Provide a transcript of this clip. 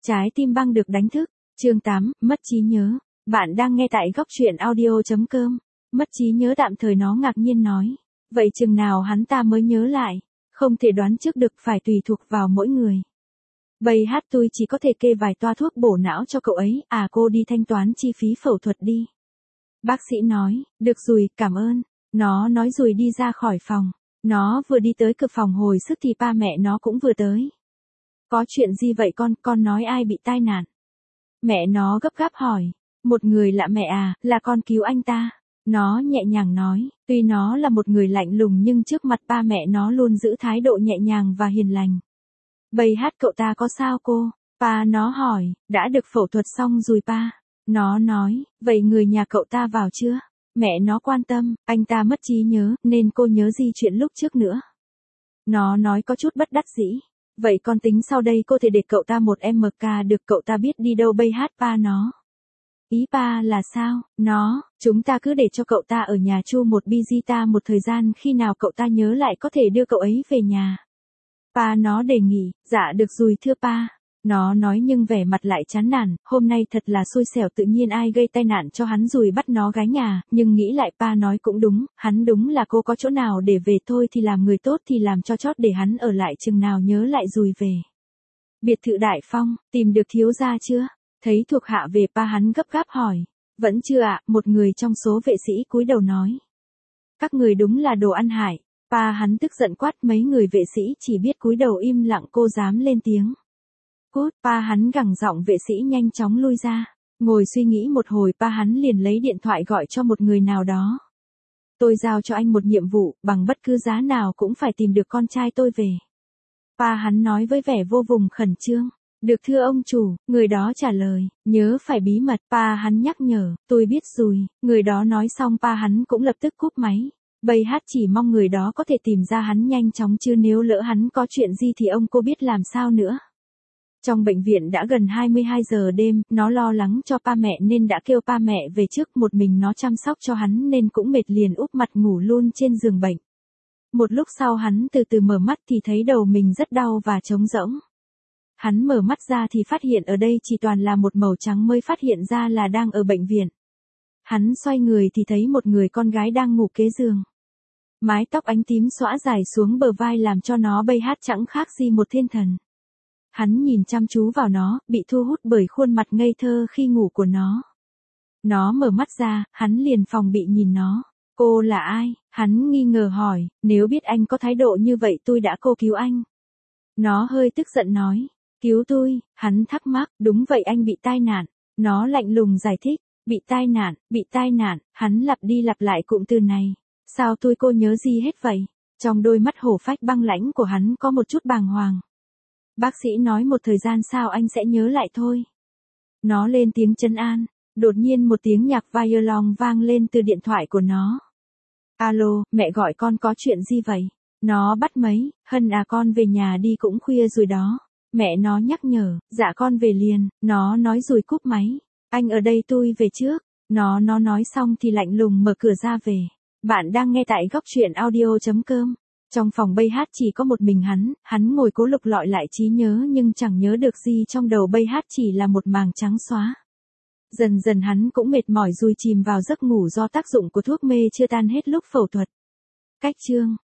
Trái tim băng được đánh thức. Chương 8, mất trí nhớ. Bạn đang nghe tại góc truyện audio.com. Mất trí nhớ tạm thời, nó ngạc nhiên nói. Vậy chừng nào hắn ta mới nhớ lại? Không thể đoán trước được, phải tùy thuộc vào mỗi người. Bây hát tôi chỉ có thể kê vài toa thuốc bổ não cho cậu ấy, cô đi thanh toán chi phí phẫu thuật đi. Bác sĩ nói, được rồi, cảm ơn. Nó nói rồi đi ra khỏi phòng. Nó vừa đi tới cửa phòng hồi sức thì ba mẹ nó cũng vừa tới. Có chuyện gì vậy con nói ai bị tai nạn? Mẹ nó gấp gáp hỏi. Một người lạ mẹ là con cứu anh ta. Nó nhẹ nhàng nói, tuy nó là một người lạnh lùng nhưng trước mặt ba mẹ nó luôn giữ thái độ nhẹ nhàng và hiền lành. Bây hát cậu ta có sao cô? Pa nó hỏi, đã được phẫu thuật xong rồi pa. Nó nói, vậy người nhà cậu ta vào chưa? Mẹ nó quan tâm, anh ta mất trí nhớ, nên cô nhớ gì chuyện lúc trước nữa. Nó nói có chút bất đắc dĩ. Vậy con tính sau đây cô thể để cậu ta một MK được, cậu ta biết đi đâu bây hát pa nó. Ý pa là sao? Chúng ta cứ để cho cậu ta ở nhà chu một Bizita một thời gian, khi nào cậu ta nhớ lại có thể đưa cậu ấy về nhà. Pa nó đề nghị, dạ được rồi thưa pa. Nó nói nhưng vẻ mặt lại chán nản, hôm nay thật là xui xẻo, tự nhiên ai gây tai nạn cho hắn rồi bắt nó gái nhà, nhưng nghĩ lại pa nói cũng đúng, hắn đúng là cô có chỗ nào để về thôi thì làm, người tốt thì làm cho chót để hắn ở lại chừng nào nhớ lại rồi về. Biệt thự Đại Phong, tìm được thiếu gia chưa? Thấy thuộc hạ về pa hắn gấp gáp hỏi. Vẫn chưa ạ, một người trong số vệ sĩ cúi đầu nói. Các người đúng là đồ ăn hại. Pa hắn tức giận quát, mấy người vệ sĩ chỉ biết cúi đầu im lặng, cô dám lên tiếng. Cút, pa hắn gằn giọng, vệ sĩ nhanh chóng lui ra. Ngồi suy nghĩ một hồi, pa hắn liền lấy điện thoại gọi cho một người nào đó. Tôi giao cho anh một nhiệm vụ, bằng bất cứ giá nào cũng phải tìm được con trai tôi về. Pa hắn nói với vẻ vô cùng khẩn trương. Được thưa ông chủ, người đó trả lời, nhớ phải bí mật. Pa hắn nhắc nhở, tôi biết rồi. Người đó nói xong pa hắn cũng lập tức cúp máy. Bây hát chỉ mong người đó có thể tìm ra hắn nhanh chóng, chứ nếu lỡ hắn có chuyện gì thì ông cô biết làm sao nữa. Trong bệnh viện đã gần 22 giờ đêm, nó lo lắng cho pa mẹ nên đã kêu pa mẹ về trước, một mình nó chăm sóc cho hắn nên cũng mệt, liền úp mặt ngủ luôn trên giường bệnh. Một lúc sau hắn từ từ mở mắt thì thấy đầu mình rất đau và trống rỗng. Hắn mở mắt ra thì phát hiện ở đây chỉ toàn là một màu trắng, mới phát hiện ra là đang ở bệnh viện. Hắn xoay người thì thấy một người con gái đang ngủ kế giường. Mái tóc ánh tím xõa dài xuống bờ vai làm cho nó bây hát chẳng khác gì một thiên thần. Hắn nhìn chăm chú vào nó, bị thu hút bởi khuôn mặt ngây thơ khi ngủ của nó. Nó mở mắt ra, hắn liền phòng bị nhìn nó. Cô là ai? Hắn nghi ngờ hỏi, nếu biết anh có thái độ như vậy tôi đã cô cứu anh. Nó hơi tức giận nói, cứu tôi, hắn thắc mắc, đúng vậy anh bị tai nạn. Nó lạnh lùng giải thích, bị tai nạn, hắn lặp đi lặp lại cụm từ này. Sao tôi cô nhớ gì hết vậy? Trong đôi mắt hổ phách băng lãnh của hắn có một chút bàng hoàng. Bác sĩ nói một thời gian sau anh sẽ nhớ lại thôi. Nó lên tiếng trấn an. Đột nhiên một tiếng nhạc violon vang lên từ điện thoại của nó. Alo, mẹ gọi con có chuyện gì vậy? Nó bắt máy, Hân con về nhà đi, cũng khuya rồi đó. Mẹ nó nhắc nhở, dạ con về liền. Nó nói rồi cúp máy. Anh ở đây tôi về trước. Nó nói xong thì lạnh lùng mở cửa ra về. Bạn đang nghe tại góc truyện audio.com. Trong phòng bây hát chỉ có một mình hắn ngồi cố lục lọi lại trí nhớ nhưng chẳng nhớ được gì, trong đầu bây hát chỉ là một màng trắng xóa. Dần dần hắn cũng mệt mỏi rồi chìm vào giấc ngủ do tác dụng của thuốc mê chưa tan hết lúc phẫu thuật. Cách chương